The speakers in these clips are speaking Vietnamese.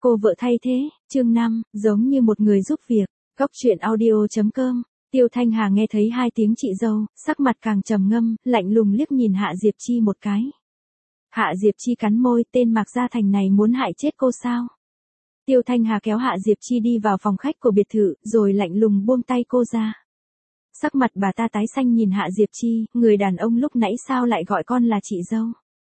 Cô vợ thay thế, chương 5, giống như một người giúp việc. Góc truyện audio.com. Tiêu Thanh Hà nghe thấy hai tiếng chị dâu, sắc mặt càng trầm ngâm, lạnh lùng liếc nhìn Hạ Diệp Chi một cái. Hạ Diệp Chi cắn môi, tên Mạc Gia Thành này muốn hại chết cô sao? Tiêu Thanh Hà kéo Hạ Diệp Chi đi vào phòng khách của biệt thự, rồi lạnh lùng buông tay cô ra. Sắc mặt bà ta tái xanh nhìn Hạ Diệp Chi, người đàn ông lúc nãy sao lại gọi con là chị dâu?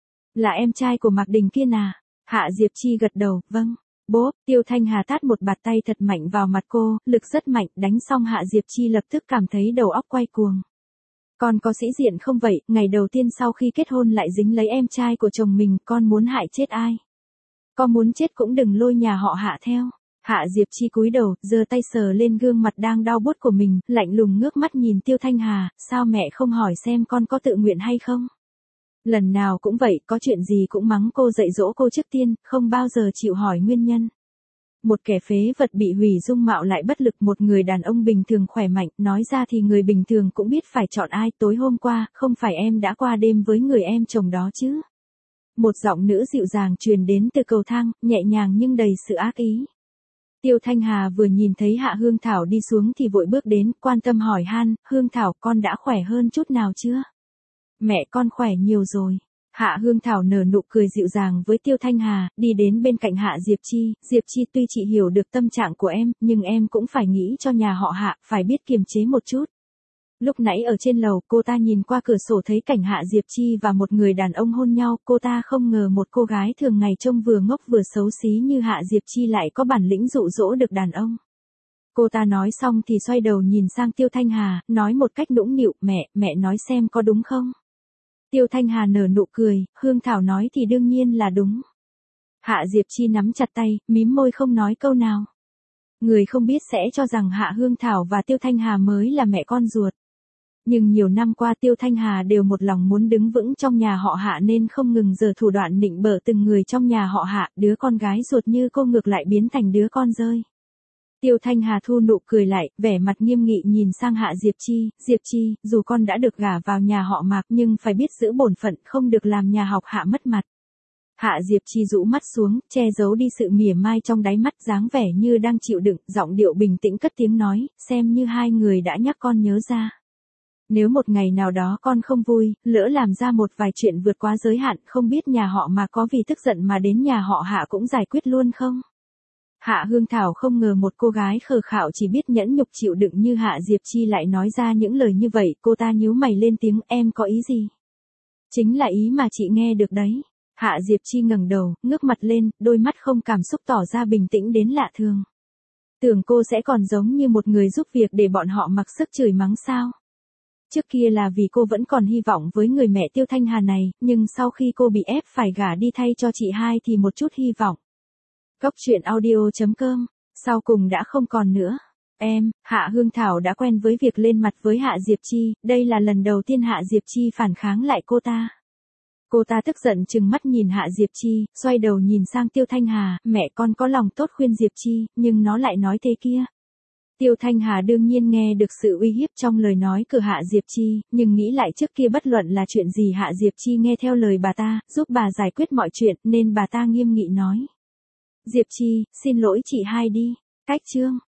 Là em trai của Mạc Đình kia à? Hạ Diệp Chi gật đầu, vâng. Bốp, Tiêu Thanh Hà tát một bạt tay thật mạnh vào mặt cô, lực rất mạnh, đánh xong Hạ Diệp Chi lập tức cảm thấy đầu óc quay cuồng. Con có sĩ diện không vậy, ngày đầu tiên sau khi kết hôn lại dính lấy em trai của chồng mình, con muốn hại chết ai? Con muốn chết cũng đừng lôi nhà họ Hạ theo. Hạ Diệp Chi cúi đầu, giơ tay sờ lên gương mặt đang đau buốt của mình, lạnh lùng ngước mắt nhìn Tiêu Thanh Hà, sao mẹ không hỏi xem con có tự nguyện hay không? Lần nào cũng vậy, có chuyện gì cũng mắng cô, dạy dỗ cô trước tiên, không bao giờ chịu hỏi nguyên nhân. Một kẻ phế vật bị hủy dung mạo lại bất lực, một người đàn ông bình thường khỏe mạnh, nói ra thì người bình thường cũng biết phải chọn ai. Tối hôm qua, không phải em đã qua đêm với người em chồng đó chứ? Một giọng nữ dịu dàng truyền đến từ cầu thang, nhẹ nhàng nhưng đầy sự ác ý. Tiêu Thanh Hà vừa nhìn thấy Hạ Hương Thảo đi xuống thì vội bước đến, quan tâm hỏi han, Hương Thảo con đã khỏe hơn chút nào chưa? Mẹ con khỏe nhiều rồi. Hạ Hương Thảo nở nụ cười dịu dàng với Tiêu Thanh Hà, đi đến bên cạnh Hạ Diệp Chi. Diệp Chi, tuy chị hiểu được tâm trạng của em, nhưng em cũng phải nghĩ cho nhà họ Hạ, phải biết kiềm chế một chút. Lúc nãy ở trên lầu, cô ta nhìn qua cửa sổ thấy cảnh Hạ Diệp Chi và một người đàn ông hôn nhau, cô ta không ngờ một cô gái thường ngày trông vừa ngốc vừa xấu xí như Hạ Diệp Chi lại có bản lĩnh dụ dỗ được đàn ông. Cô ta nói xong thì xoay đầu nhìn sang Tiêu Thanh Hà, nói một cách nũng nịu, mẹ nói xem có đúng không? Tiêu Thanh Hà nở nụ cười, Hương Thảo nói thì đương nhiên là đúng. Hạ Diệp Chi nắm chặt tay, mím môi không nói câu nào. Người không biết sẽ cho rằng Hạ Hương Thảo và Tiêu Thanh Hà mới là mẹ con ruột. Nhưng nhiều năm qua Tiêu Thanh Hà đều một lòng muốn đứng vững trong nhà họ Hạ nên không ngừng giở thủ đoạn nịnh bợ từng người trong nhà họ Hạ, đứa con gái ruột như cô ngược lại biến thành đứa con rơi. Tiêu Thanh Hà thu nụ cười lại, vẻ mặt nghiêm nghị nhìn sang Hạ Diệp Chi, dù con đã được gả vào nhà họ Mạc nhưng phải biết giữ bổn phận, không được làm nhà học Hạ mất mặt. Hạ Diệp Chi rũ mắt xuống, che giấu đi sự mỉa mai trong đáy mắt, dáng vẻ như đang chịu đựng, giọng điệu bình tĩnh cất tiếng nói, xem như hai người đã nhắc con nhớ ra. Nếu một ngày nào đó con không vui, lỡ làm ra một vài chuyện vượt quá giới hạn, không biết nhà họ Mạc có vì tức giận mà đến nhà họ Hạ cũng giải quyết luôn không? Hạ Hương Thảo không ngờ một cô gái khờ khạo chỉ biết nhẫn nhục chịu đựng như Hạ Diệp Chi lại nói ra những lời như vậy, cô ta nhíu mày lên tiếng, em có ý gì? Chính là ý mà chị nghe được đấy. Hạ Diệp Chi ngẩng đầu, ngước mặt lên, đôi mắt không cảm xúc tỏ ra bình tĩnh đến lạ thường. Tưởng cô sẽ còn giống như một người giúp việc để bọn họ mặc sức chửi mắng sao? Trước kia là vì cô vẫn còn hy vọng với người mẹ Tiêu Thanh Hà này, nhưng sau khi cô bị ép phải gả đi thay cho chị hai thì một chút hy vọng. Góc truyện audio.com, sau cùng đã không còn nữa. Hạ Hương Thảo đã quen với việc lên mặt với Hạ Diệp Chi, đây là lần đầu tiên Hạ Diệp Chi phản kháng lại cô ta. Cô ta tức giận trừng mắt nhìn Hạ Diệp Chi, xoay đầu nhìn sang Tiêu Thanh Hà, mẹ con có lòng tốt khuyên Diệp Chi, nhưng nó lại nói thế kia. Tiêu Thanh Hà đương nhiên nghe được sự uy hiếp trong lời nói của Hạ Diệp Chi, nhưng nghĩ lại trước kia bất luận là chuyện gì Hạ Diệp Chi nghe theo lời bà ta, giúp bà giải quyết mọi chuyện, nên bà ta nghiêm nghị nói. Diệp Chi, xin lỗi chị hai đi. Cách chương.